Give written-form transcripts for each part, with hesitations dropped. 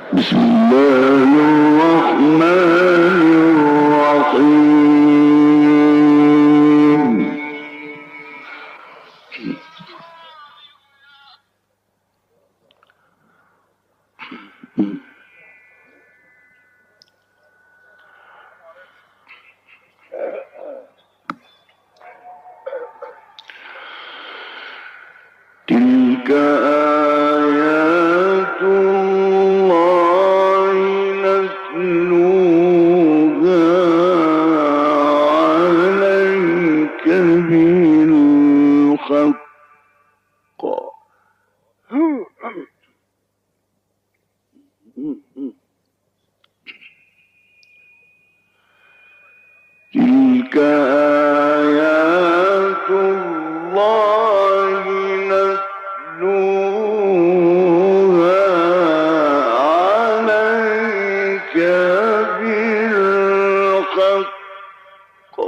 بسم الله الرحمن الرحيم. تلك آيات الله نتلوها عليك بالحق. تلك آيات الله نتلوها عليك بالحق.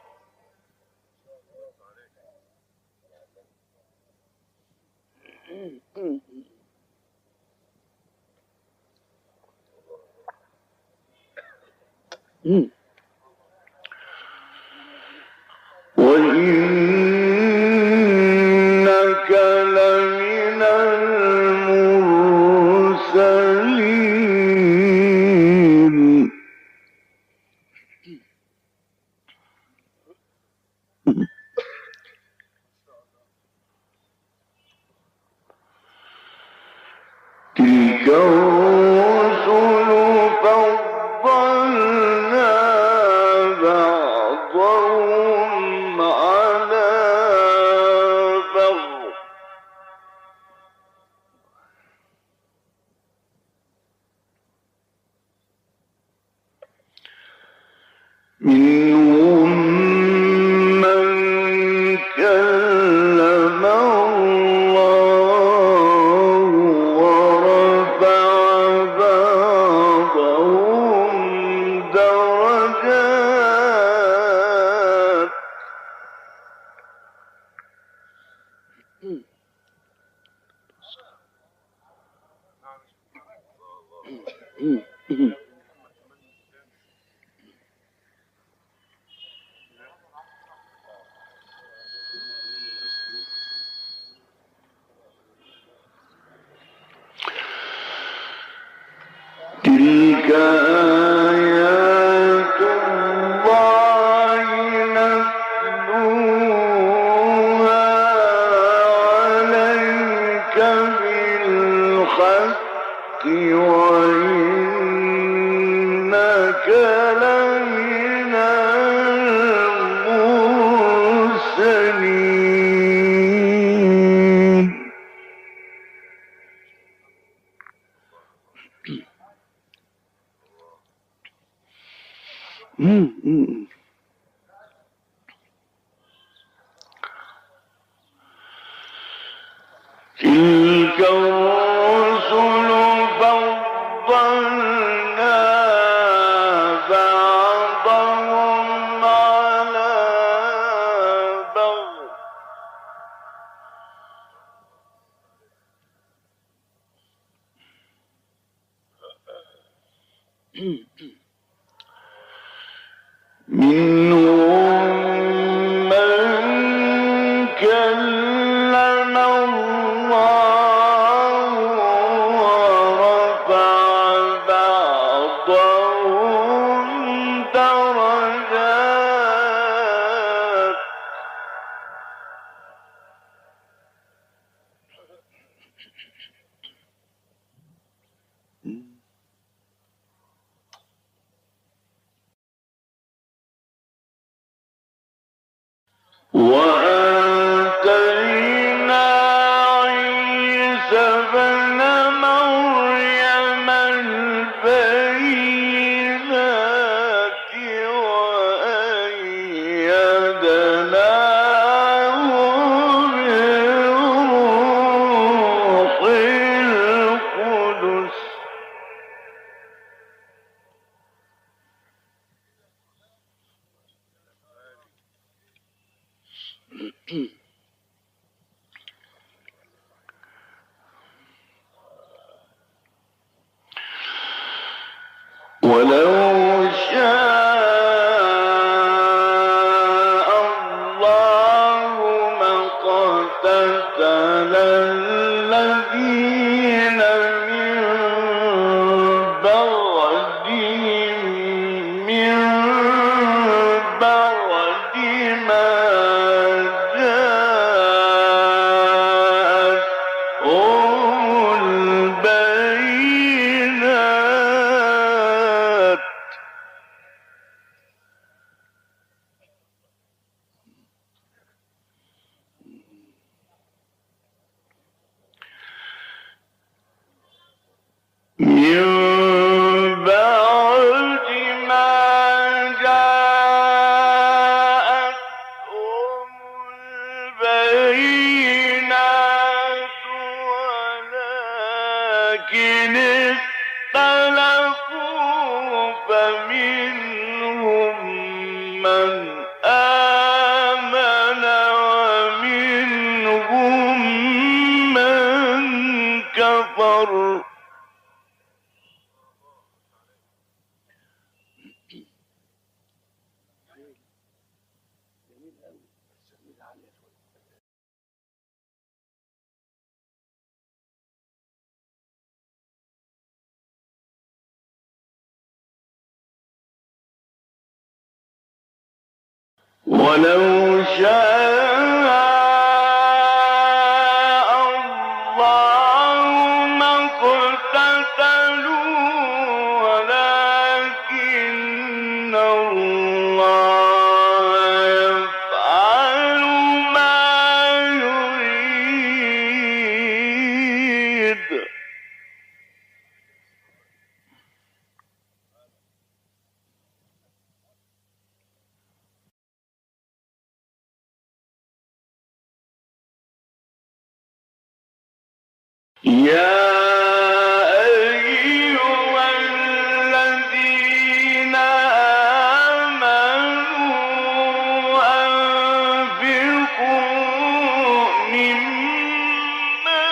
وإنك لمن المرسلين. تلك الرسل فضلنا بعضهم على بعض. منهم من كلم الله ورفع بعضهم درجات. تلك آيات الله نتلوها عليك بالحق وإنك لمن المرسلين. تلك الرسل فضلنا بعضهم على بعض. منهم من كلم الله ورفع بعضهم درجات. وآتينا عيسى ابن مريم البينات وأيدناه بروح القدس. الذين من بعدهم من بعد ما جاءتهم البينات من بعد ما جاءتهم البينات ولكن اختلفوا فمنهم من آمن ومنهم من كفر ولو شاء الله ما اقتتلوا ولكن الله يفعل ما يريد يا أيها الذين آمنوا أنفقوا مما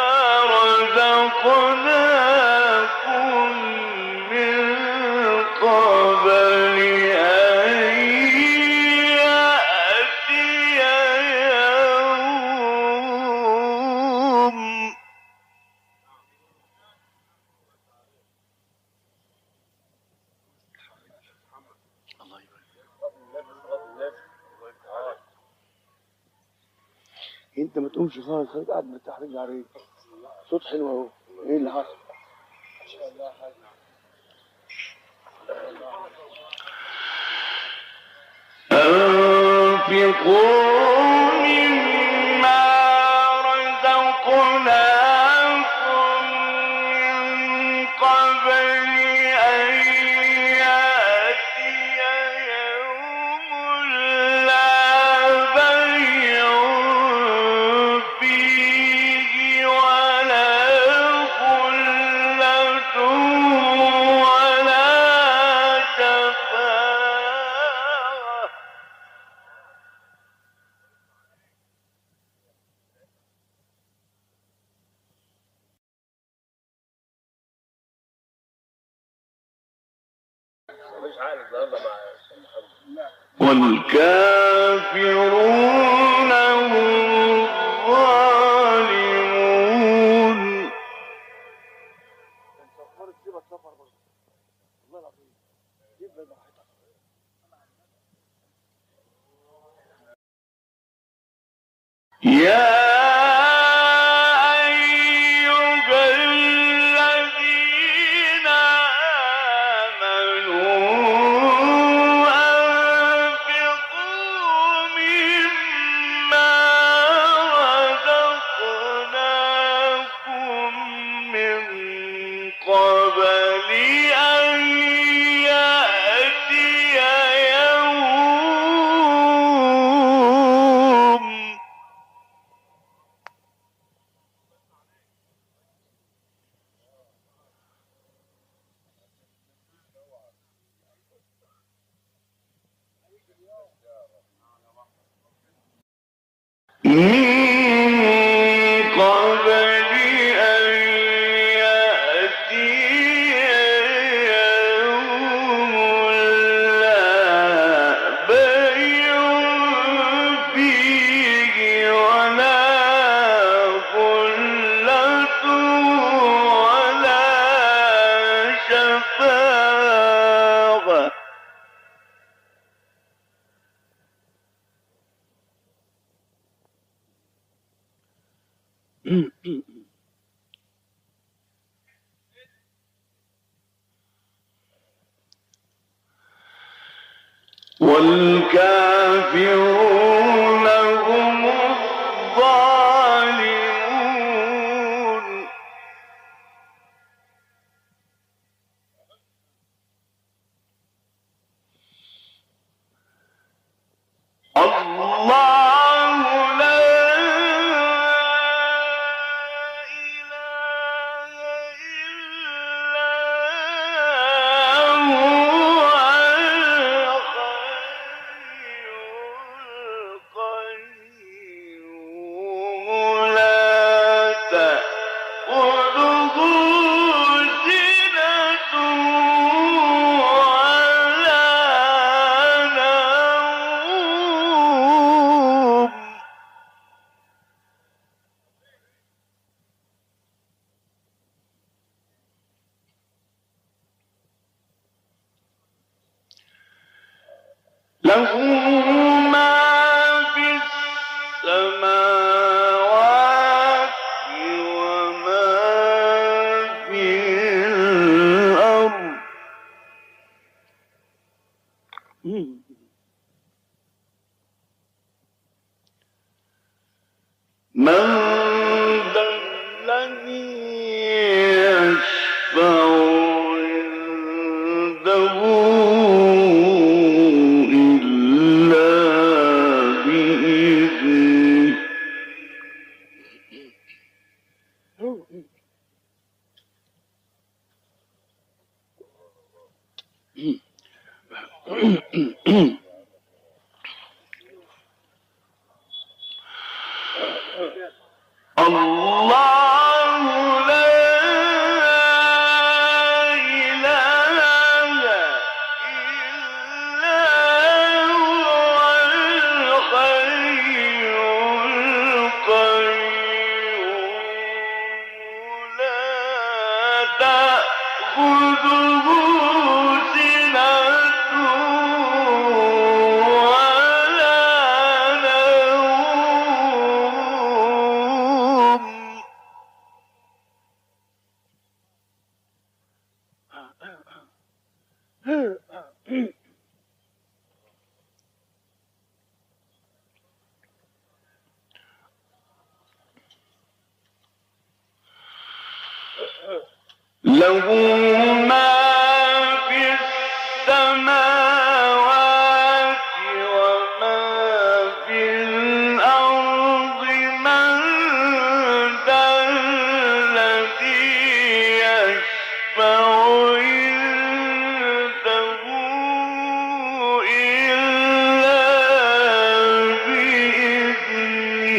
رزقناكم من قبل أن يأتي يوم انت ما تقومش خالص، خليك قاعد مرتاح رجل على رجل. صوت حلو اهو. ايه اللي حصل؟ ان شاء الله حاجه. أنفقوا مما رزقناكم من قبل أن يأتي يوم لا بيع فيه ولا خلة ولا شفاعة والكافرون هم الظالمون يا أيها الذين آمنوا أنفقوا مما رزقناكم من قبل أن يأتي يوم من قبل أن يأتي يوم لا بيع فيه ولا والكافرون هم الظالمون الله لا إله إلا هو الحي القيوم لا تأخذه سنة ولا نوم له ما في السماوات وما في الأرض من ذا الذي يشفع عنده إلا بإذنه الله لا إله إلا هو الحي القيوم لا تأخذه سنة ولا نوم له ما في السماوات وما في الأرض من ذا الذي يشفع عنده إلا بإذنه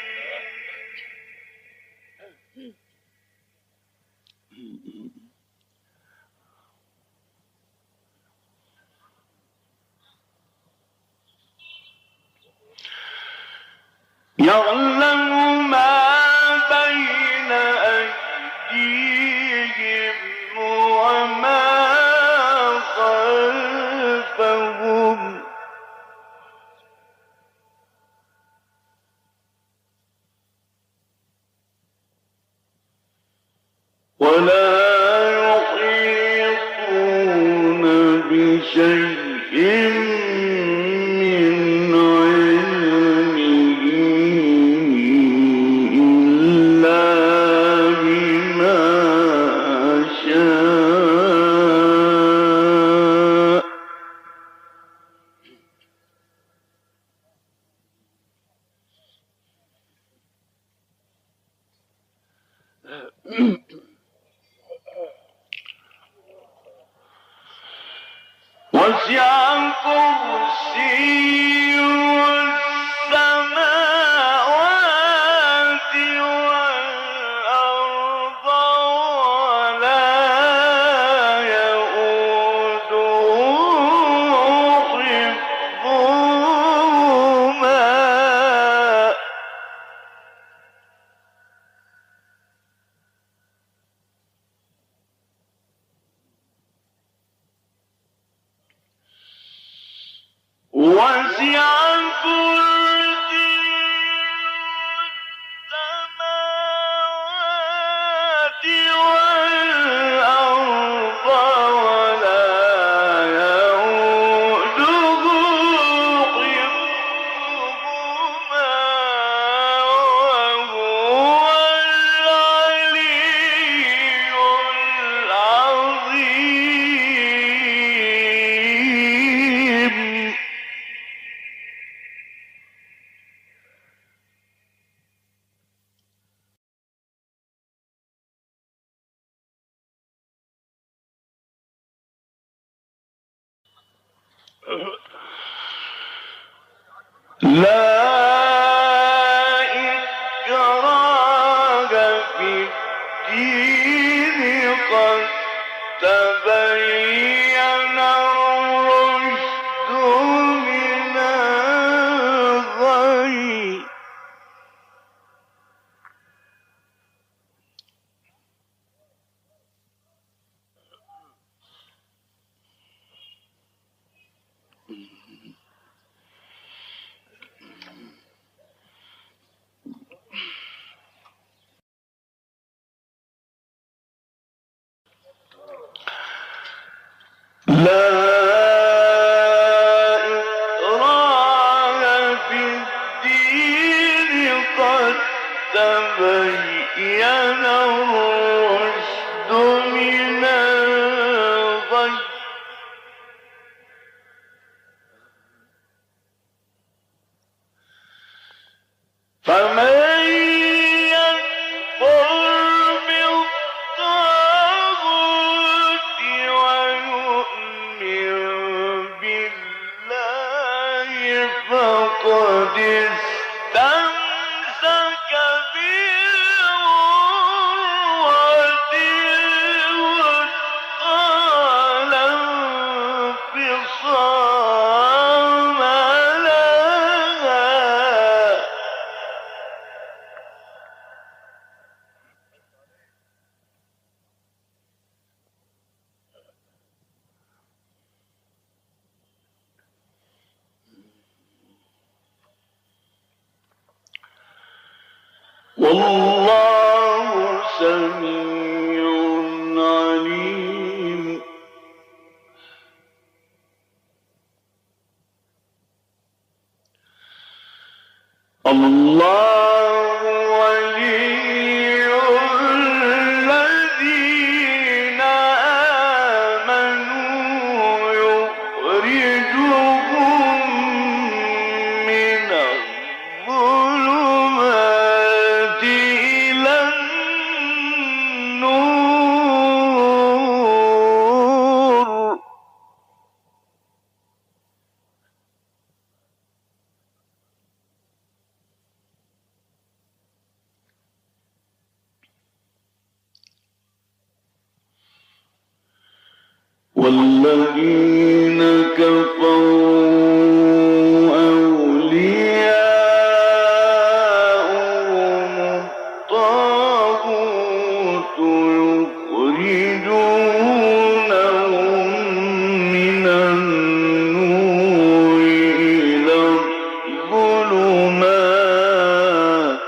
يعلم ما بين أيديهم وما خلفهم ولا يحيطون بشيء من علمه إلا بما شاء وسع كرسيه السماوات والأرض ولا يئوده حفظهما لا إكراه في الدين قد تبين الرشد من الغي لا إكراه في الدين قد تبين الرشد من الغي فمن يكفر بالطاغوت ويؤمن بالله فقد استمسك بالعروة الوثقى لا انفصام لها والله سميع عليم الله ولي الذين آمنوا يخرجهم من الظلمات إلى النور والذين كفروا أولياؤهم الطاغوت يخرجونهم من النور إلى الظلمات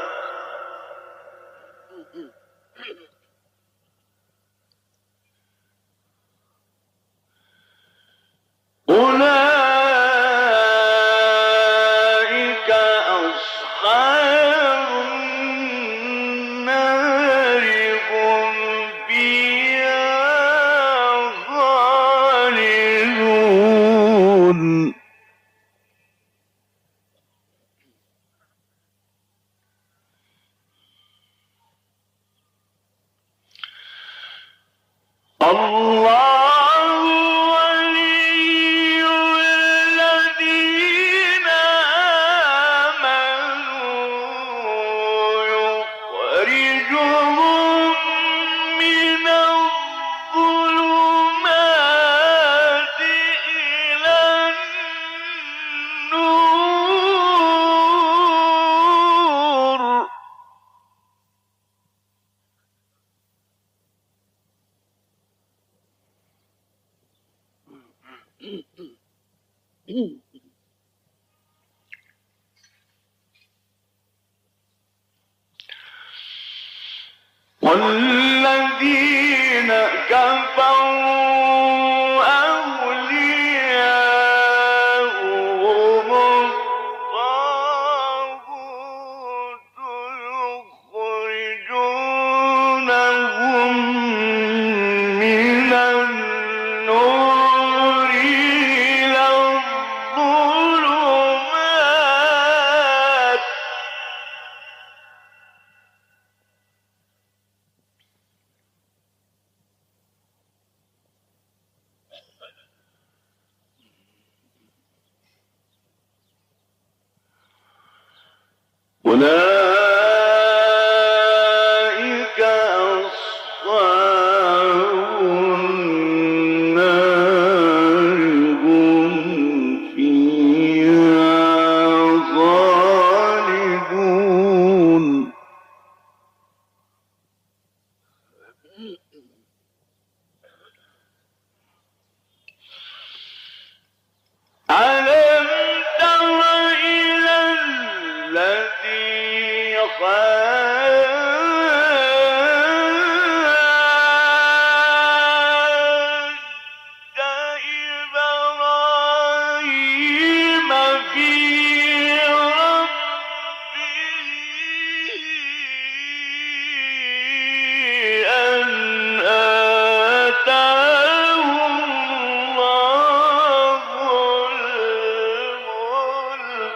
أولئك أصحاب النار هم فيها خالدون الله ولي الذين آمنوا يخرجهم من الظلمات إلى النور والذين كفروا أولياؤهم الطاغوت يخرجونهم من النور إلى الظلمات أولئك أصحاب النار هم فيها خالدون ألم تر إلى الذي حاج إبراهيم في ربه أن آتاه الله الملك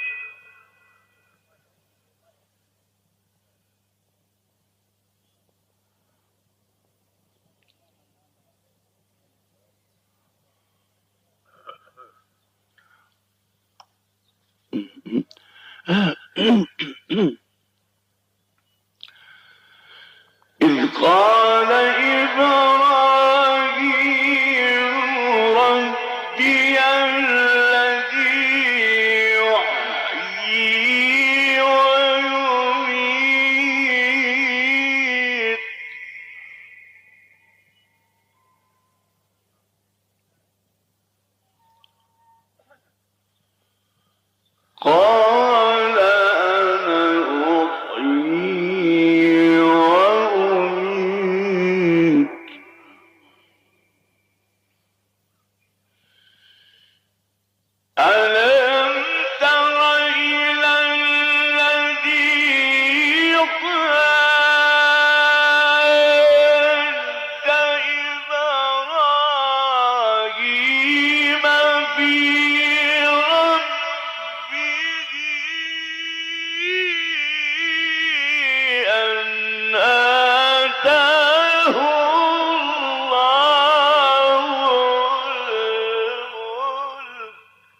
إذ قال إبراهيم ربي الذي يحيي ويميت قال أنا أحيي وأميت ألم تر إلى الذي حاج إبراهيم في ربه أن آتاه الله الملك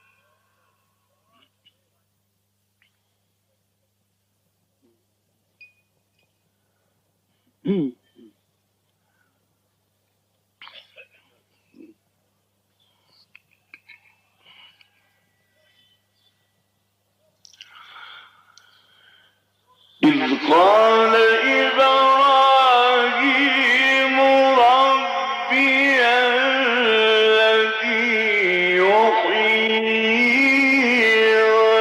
إذ قال إبراهيم ربي الذي يحيي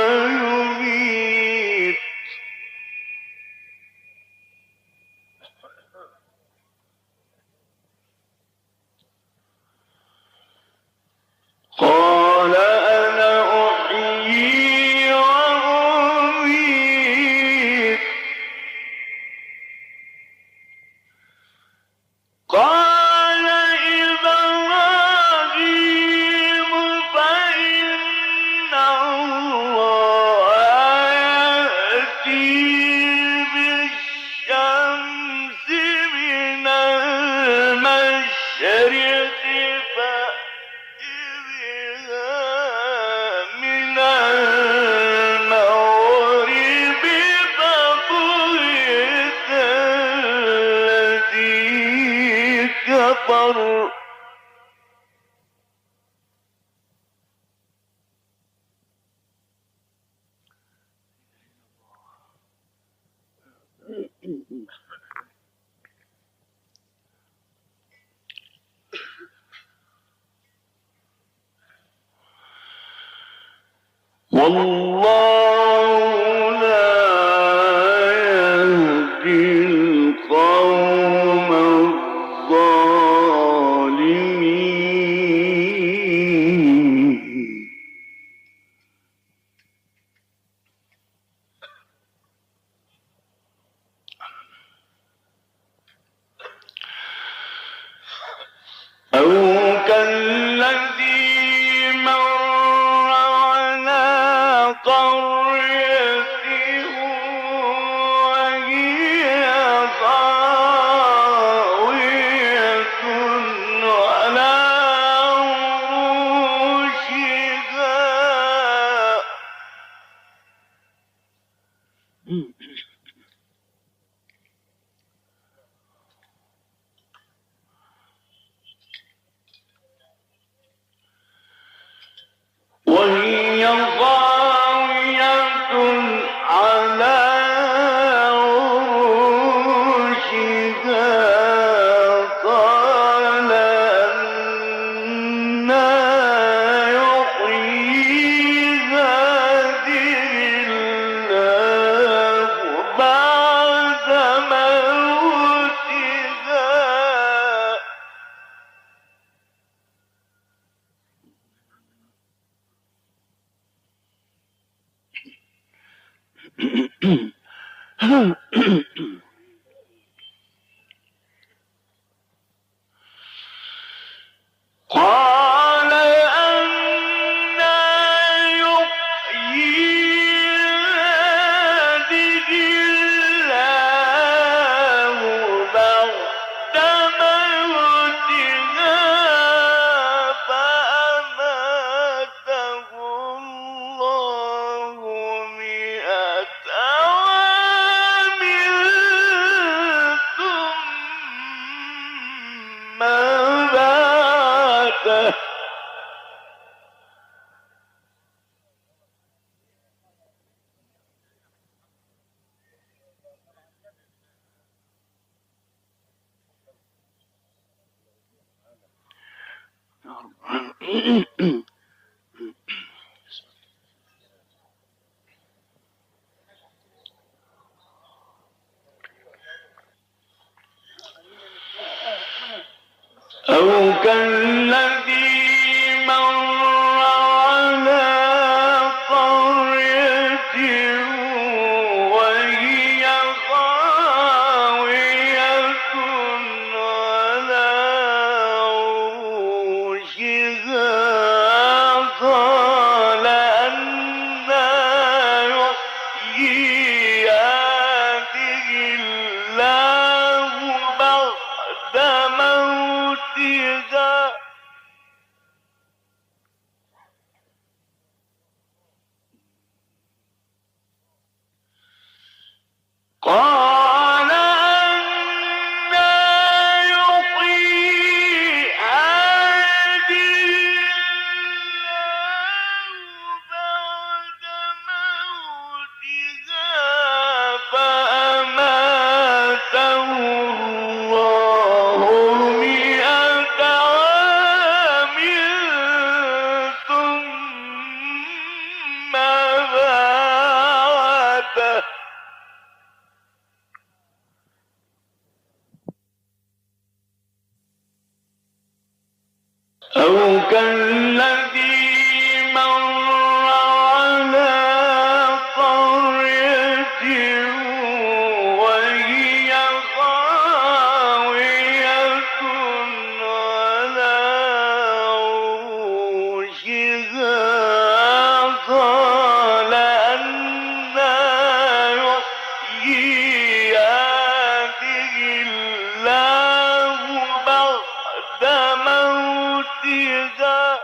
ويميت قال أنا أحيي وأميت قال إبراهيم فإن الله يأتي بالشمس من المشرق فأت بها من المغرب فبهت الذي كفر والله لا يهدي القوم الظالمين أو كالذي مر على قرية وهي خاوية على عروشها قال أنى يحيي هذه الله بعد موتها قال أنى يحيي هذه الله بعد موتها فأماته الله 100 عام ثم بعثه أو كالذي مر على قرية وهي خاوية على عروشها قال أنى يحيي هذه الله بعد موتها قال أنى يحيي هذه الله بعد موتها فأماته الله 100 عام ثم بعثه أو كالذي مر على قرية وهي خاوية على عروشها قال أنى يحيي هذه الله بعد موتها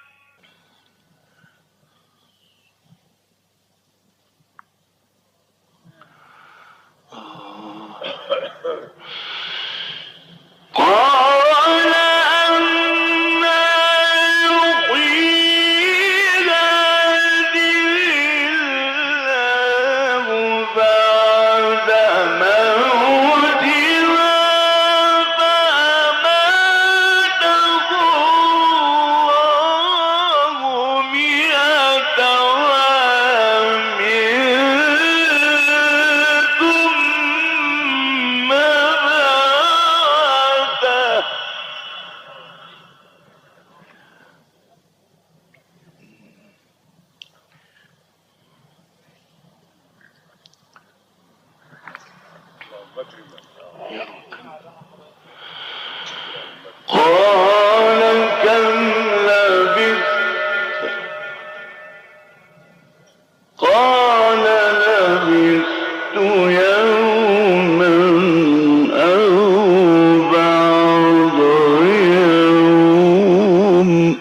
قال أنى يحيي هذه الله بعد موتها فأماته الله 100 عام ثم بعثه قال كم لبثت قال لبثت يوما أو بعض يوم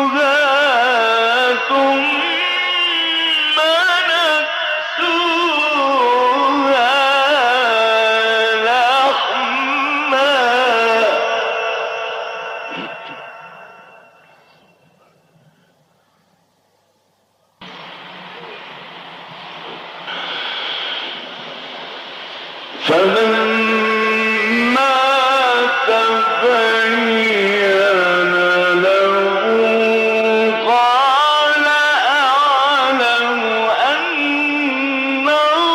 ثم نكسوها لحما فلما تبين له قال أعلم أن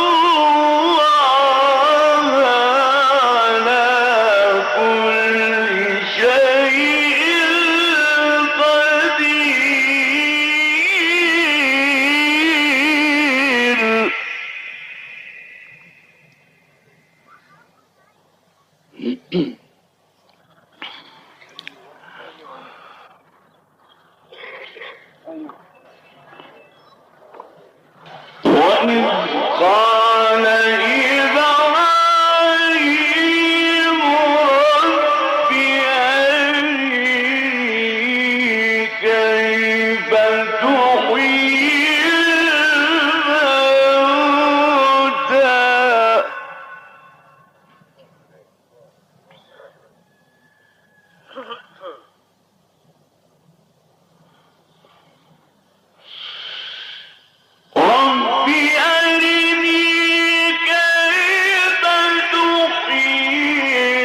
الله على كل شيء قدير. وإذ قال إبراهيم رب أرني كيف تحيي الموتى رب أرني كيف تحيي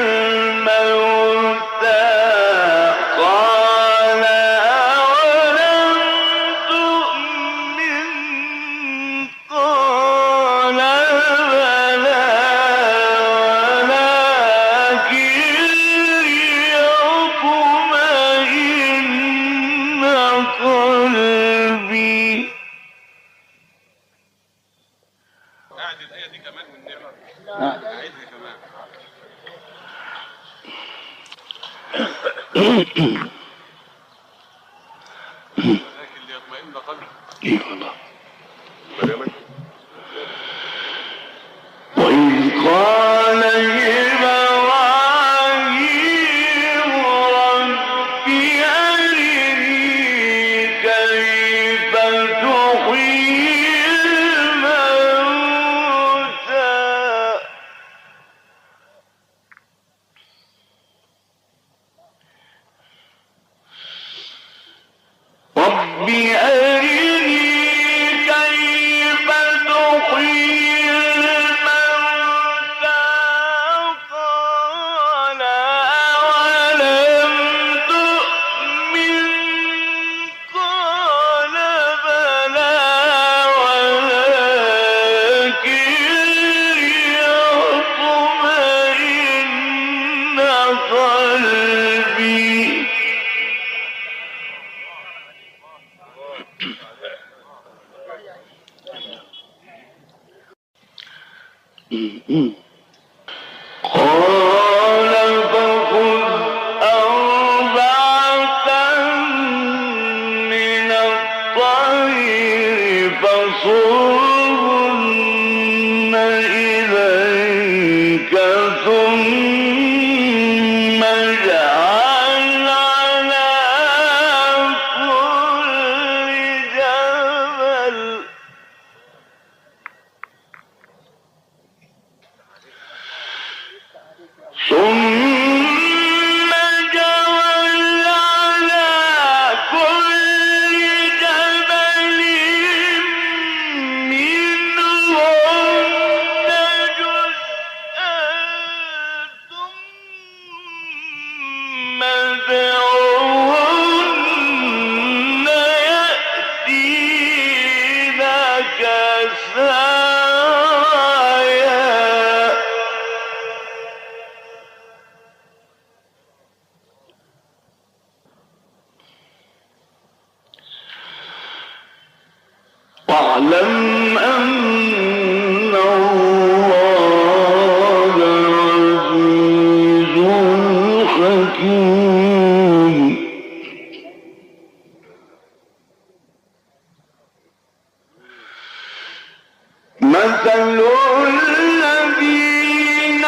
الموتى قال أولم تؤمن قال بلى ولكن ليطمئن قلبي. قاعد الآية دي كمان والنبي أعيدها كمان. ولكن ليطمئن قلبي. إيه والله. مريم وإذ قال إبراهيم رب أرني كيف تحيي الموتى رب أرني كيف تحيي الموتى قال أولم تؤمن قال بلى ولكن ليطمئن قلبي. قال فخذ أربعة من الطير فصرهن إليك ثم اجعل على كل جبل ثم جعل على كل جبل منهن جزءا ثم ادعهن يأتينك سعيا. واعلم أن الله عزيز حكيم. مثل الذين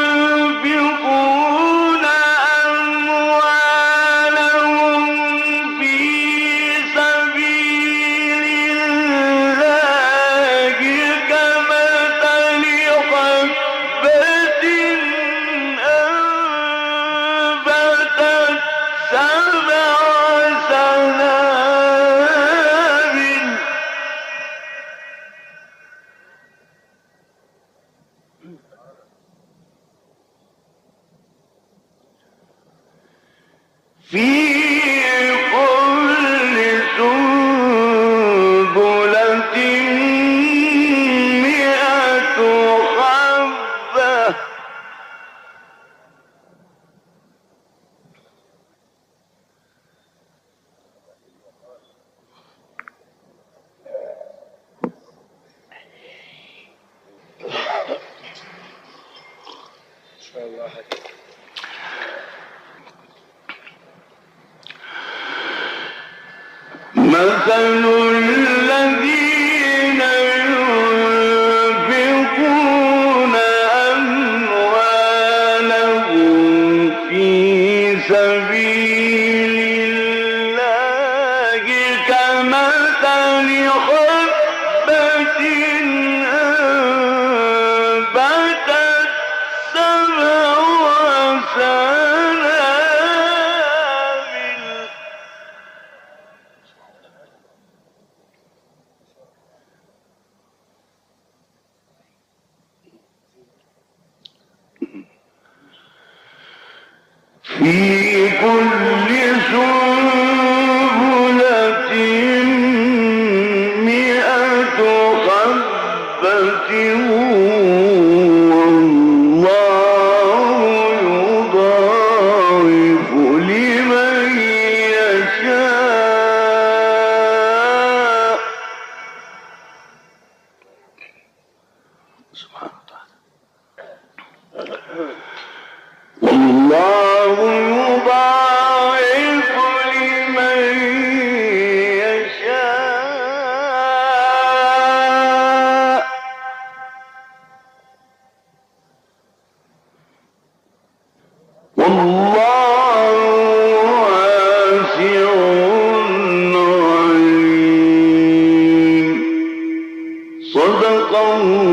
ينفقون أموالهم مثل الذين ينفقون أموالهم في سبيل الله كمثل حبة أنبتت سبع سنابل في كل سنبلة 100 حبة والله يضاعف لمن يشاء سبحانه وتعالى. والله يضاعف لمن يشاء والله واسع عليم. صدق الله